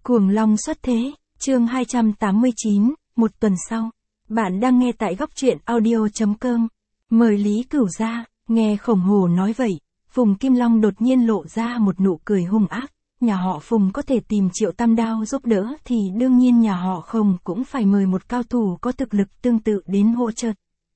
Cuồng Long xuất thế, chương 289, một tuần sau. Bạn đang nghe tại góc truyện audio.com. Mời Lý Cửu ra, nghe Khổng Hổ nói vậy, Phùng Kim Long đột nhiên lộ ra một nụ cười hung ác. Nhà họ Phùng có thể tìm Triệu Tam Đao giúp đỡ thì đương nhiên nhà họ Khổng cũng phải mời một cao thủ có thực lực tương tự đến hỗ trợ.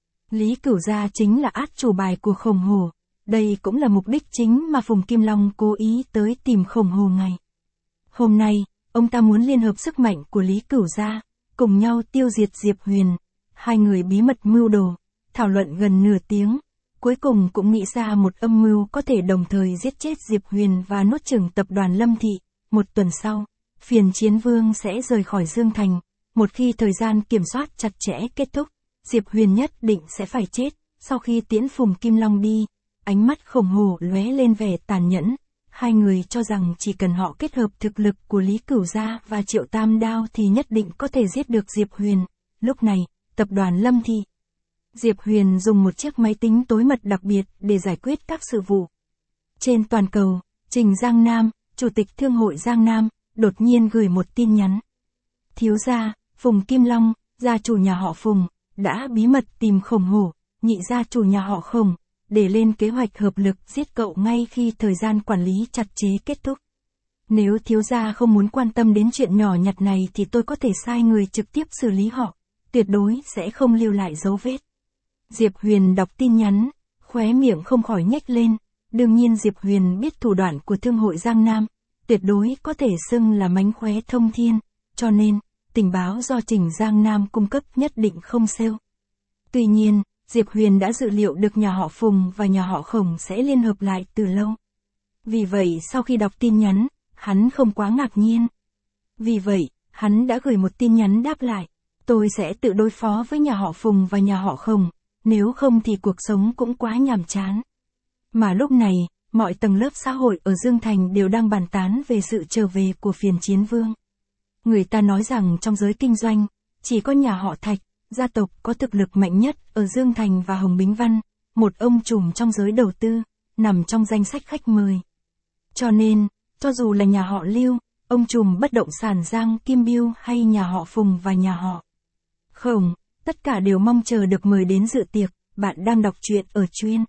Lý Cửu gia chính là át chủ bài của Khổng Hổ. Đây cũng là mục đích chính mà Phùng Kim Long cố ý tới tìm Khổng Hổ ngày. Hôm nay, ông ta muốn liên hợp sức mạnh của Lý Cửu gia, cùng nhau tiêu diệt Diệp Huyền. Hai người bí mật mưu đồ, thảo luận gần nửa tiếng, cuối cùng cũng nghĩ ra một âm mưu có thể đồng thời giết chết Diệp Huyền và nuốt chửng tập đoàn Lâm Thị. Một tuần sau, Phiền Chiến Vương sẽ rời khỏi Dương Thành. Một khi thời gian kiểm soát chặt chẽ kết thúc, Diệp Huyền nhất định sẽ phải chết. Sau khi tiễn Phùng Kim Long đi, ánh mắt Khổng Hổ lóe lên vẻ tàn nhẫn. Hai người cho rằng chỉ cần họ kết hợp thực lực của Lý Cửu gia và Triệu Tam Đao thì nhất định có thể giết được Diệp Huyền. Lúc này, tập đoàn Lâm Thị. Diệp Huyền dùng một chiếc máy tính tối mật đặc biệt để giải quyết các sự vụ. Trên toàn cầu, Trình Giang Nam, Chủ tịch Thương hội Giang Nam, đột nhiên gửi một tin nhắn. Thiếu gia, Phùng Kim Long, gia chủ nhà họ Phùng, đã bí mật tìm Khổng Hổ, nhị gia chủ nhà họ Khổng, để lên kế hoạch hợp lực giết cậu ngay khi thời gian quản lý chặt chẽ kết thúc. Nếu thiếu gia không muốn quan tâm đến chuyện nhỏ nhặt này thì tôi có thể sai người trực tiếp xử lý họ, tuyệt đối sẽ không lưu lại dấu vết. Diệp Huyền đọc tin nhắn, khóe miệng không khỏi nhếch lên, đương nhiên Diệp Huyền biết thủ đoạn của Thương hội Giang Nam, tuyệt đối có thể xưng là mánh khóe thông thiên, cho nên, tình báo do Trình Giang Nam cung cấp nhất định không xêu. Tuy nhiên, Diệp Huyền đã dự liệu được nhà họ Phùng và nhà họ Khổng sẽ liên hợp lại từ lâu. Vì vậy sau khi đọc tin nhắn, hắn không quá ngạc nhiên. Vì vậy, hắn đã gửi một tin nhắn đáp lại. Tôi sẽ tự đối phó với nhà họ Phùng và nhà họ Khổng, nếu không thì cuộc sống cũng quá nhàm chán. Mà lúc này, mọi tầng lớp xã hội ở Dương Thành đều đang bàn tán về sự trở về của Phiền Chiến Vương. Người ta nói rằng trong giới kinh doanh, chỉ có nhà họ Thạch, gia tộc có thực lực mạnh nhất ở Dương Thành và Hồng Bính Văn, một ông trùm trong giới đầu tư, nằm trong danh sách khách mời. Cho nên, cho dù là nhà họ Lưu, ông trùm bất động sản Giang Kim Biêu hay nhà họ Phùng và nhà họ Khổng, tất cả đều mong chờ được mời đến dự tiệc. Bạn đang đọc truyện ở chuyên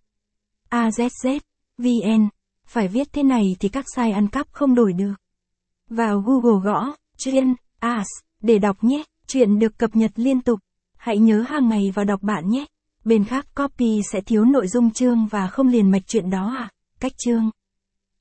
AZZ.vn, phải viết thế này thì các site ăn cắp không đổi được. Vào Google gõ chuyên AS để đọc nhé, truyện được cập nhật liên tục. Hãy nhớ hàng ngày vào đọc bạn nhé. Bên khác copy sẽ thiếu nội dung chương và không liền mạch chuyện đó à. Cách chương